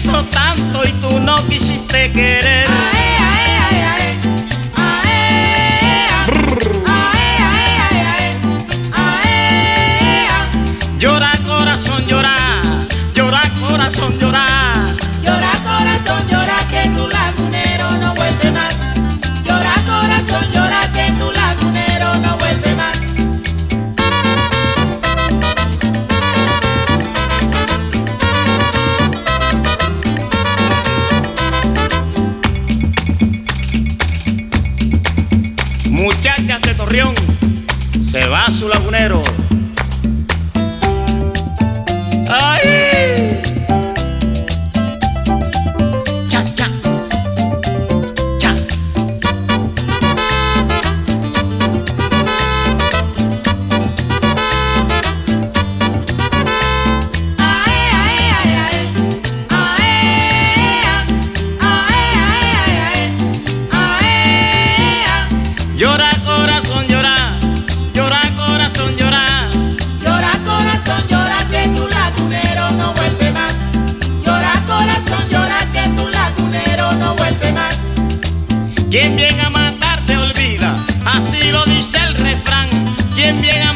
quiso tanto y tú no quisiste querer. Llora corazón, llora, llora corazón, llora. Llora corazón, llora que tu lagunero no vuelve más. Llora corazón, llora que tu lagunero no vuelve más. Muchachas de Torreón, se va su lagunero. ¡Ay! Cha, cha, cha. Llora corazón, llora, llora corazón, llora. Llora corazón, llora que tu lagunero no vuelve más. Llora corazón, llora que tu lagunero no vuelve más. Quien bien a matar te olvida, así lo dice el refrán. Quien bien a